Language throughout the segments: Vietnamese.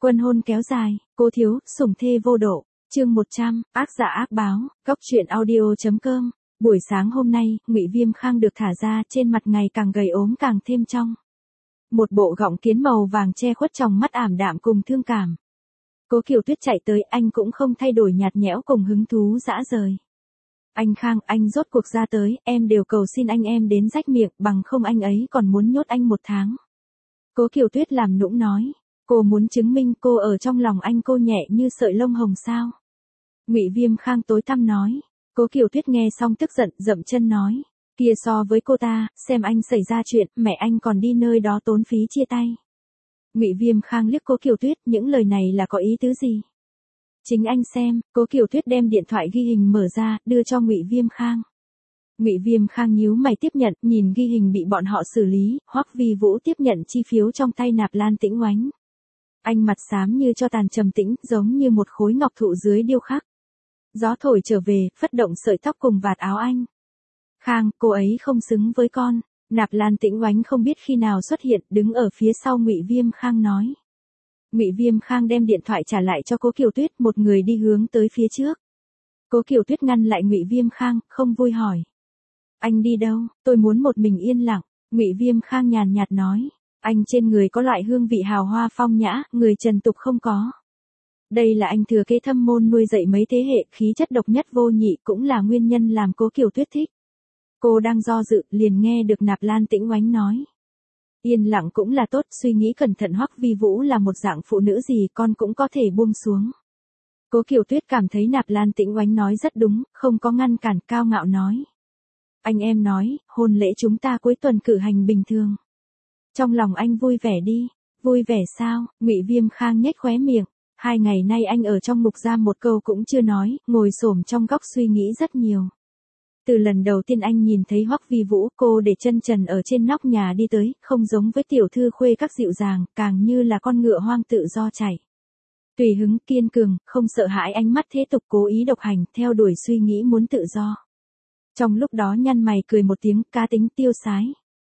Quân hôn kéo dài, cố thiếu, sủng thê vô độ. Chương 100, ác dạ ác báo, góc truyện audio.com. Buổi sáng hôm nay, Ngụy Viêm Khang được thả ra, trên mặt ngày càng gầy ốm càng thêm trong. Một bộ gọng kiến màu vàng che khuất tròng mắt ảm đạm cùng thương cảm. Cố Kiều Tuyết chạy tới, anh cũng không thay đổi nhạt nhẽo cùng hứng thú dã rời. Anh Khang, anh rốt cuộc ra tới, em đều cầu xin anh em đến rách miệng, bằng không anh ấy còn muốn nhốt anh 1 tháng. Cố Kiều Tuyết làm nũng nói. Cô muốn chứng minh cô ở trong lòng anh cô nhẹ như sợi lông hồng sao. Ngụy Viêm Khang tối tăm nói. Cố Kiều Tuyết nghe xong tức giận, dậm chân nói. Kia so với cô ta, xem anh xảy ra chuyện, mẹ anh còn đi nơi đó tốn phí chia tay. Ngụy Viêm Khang liếc Cố Kiều Tuyết, những lời này là có ý tứ gì? Chính anh xem. Cố Kiều Tuyết đem điện thoại ghi hình mở ra, đưa cho Ngụy Viêm Khang. Ngụy Viêm Khang nhíu mày tiếp nhận, nhìn ghi hình bị bọn họ xử lý, Hoắc Vi Vũ tiếp nhận chi phiếu trong tay Nạp Lan Tĩnh Oánh. Anh mặt xám như cho tàn trầm tĩnh, giống như một khối ngọc thụ dưới điêu khắc. Gió thổi trở về, phất động sợi tóc cùng vạt áo anh. Khang, cô ấy không xứng với con. Nạp Lan Tĩnh Oánh không biết khi nào xuất hiện, đứng ở phía sau Ngụy Viêm Khang nói. Ngụy Viêm Khang đem điện thoại trả lại cho Cố Kiều Tuyết, một người đi hướng tới phía trước. Cố Kiều Tuyết ngăn lại Ngụy Viêm Khang, không vui hỏi. Anh đi đâu? Tôi muốn một mình yên lặng. Ngụy Viêm Khang nhàn nhạt nói. Anh trên người có loại hương vị hào hoa phong nhã, người trần tục không có. Đây là anh thừa kế thâm môn nuôi dạy mấy thế hệ, khí chất độc nhất vô nhị, cũng là nguyên nhân làm Cố Kiều Tuyết thích. Cô đang do dự, liền nghe được Nạp Lan Tĩnh Oánh nói. Yên lặng cũng là tốt, suy nghĩ cẩn thận, Hoắc Vi Vũ là một dạng phụ nữ gì con cũng có thể buông xuống. Cố Kiều Tuyết cảm thấy Nạp Lan Tĩnh Oánh nói rất đúng, không có ngăn cản, cao ngạo nói. Anh em nói, hôn lễ chúng ta cuối tuần cử hành bình thường. Trong lòng anh vui vẻ đi. Vui vẻ sao? Ngụy Viêm Khang nhếch khóe miệng. 2 ngày nay anh ở trong ngục giam một câu cũng chưa nói, ngồi xổm trong góc suy nghĩ rất nhiều. Từ lần đầu tiên anh nhìn thấy Hoắc Vi Vũ, cô để chân trần ở trên nóc nhà đi tới, không giống với tiểu thư khuê các dịu dàng, càng như là con ngựa hoang tự do chạy. Tùy hứng, kiên cường, không sợ hãi ánh mắt thế tục, cố ý độc hành, theo đuổi suy nghĩ muốn tự do. Trong lúc đó nhăn mày cười một tiếng, cá tính tiêu sái.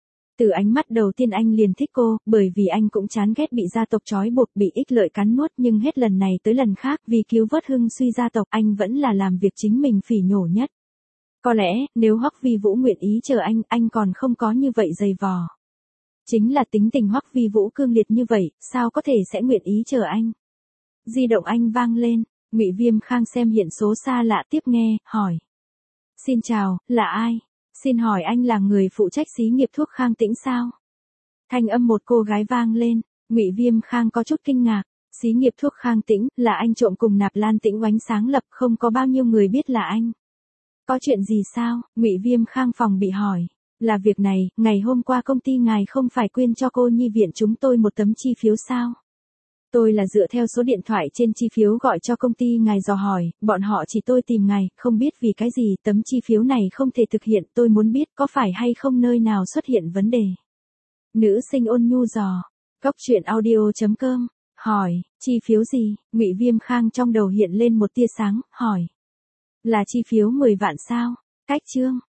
Từ ánh mắt đầu tiên anh liền thích cô, bởi vì anh cũng chán ghét bị gia tộc trói buộc, bị ích lợi cắn nuốt, nhưng hết lần này tới lần khác, vì cứu vớt hưng suy gia tộc, anh vẫn là làm việc chính mình phỉ nhổ nhất. Có lẽ, nếu Hoắc Vi Vũ nguyện ý chờ anh còn không có như vậy dày vò. Chính là tính tình Hoắc Vi Vũ cương liệt như vậy, sao có thể sẽ nguyện ý chờ anh? Di động anh vang lên, Ngụy Viêm Khang xem hiện số xa lạ tiếp nghe, hỏi. Xin chào, là ai? Xin hỏi anh là người phụ trách xí nghiệp thuốc Khang Tĩnh sao? Thanh âm một cô gái vang lên, Ngụy Viêm Khang có chút kinh ngạc. Xí nghiệp thuốc Khang Tĩnh là anh trộm cùng Nạp Lan Tĩnh Oánh sáng lập, không có bao nhiêu người biết là anh. Có chuyện gì sao? Ngụy Viêm Khang phòng bị hỏi. Là việc này, ngày hôm qua công ty ngài không phải quyên cho cô nhi viện chúng tôi một tấm chi phiếu sao? Tôi là dựa theo số điện thoại trên chi phiếu gọi cho công ty ngài dò hỏi, bọn họ chỉ tôi tìm ngài, không biết vì cái gì tấm chi phiếu này không thể thực hiện, tôi muốn biết có phải hay không nơi nào xuất hiện vấn đề. Nữ sinh ôn nhu dò. Góc truyện audio.com. Hỏi, chi phiếu gì? Ngụy Viêm Khang trong đầu hiện lên một tia sáng, hỏi. Là chi phiếu 10 vạn sao? Cách chương.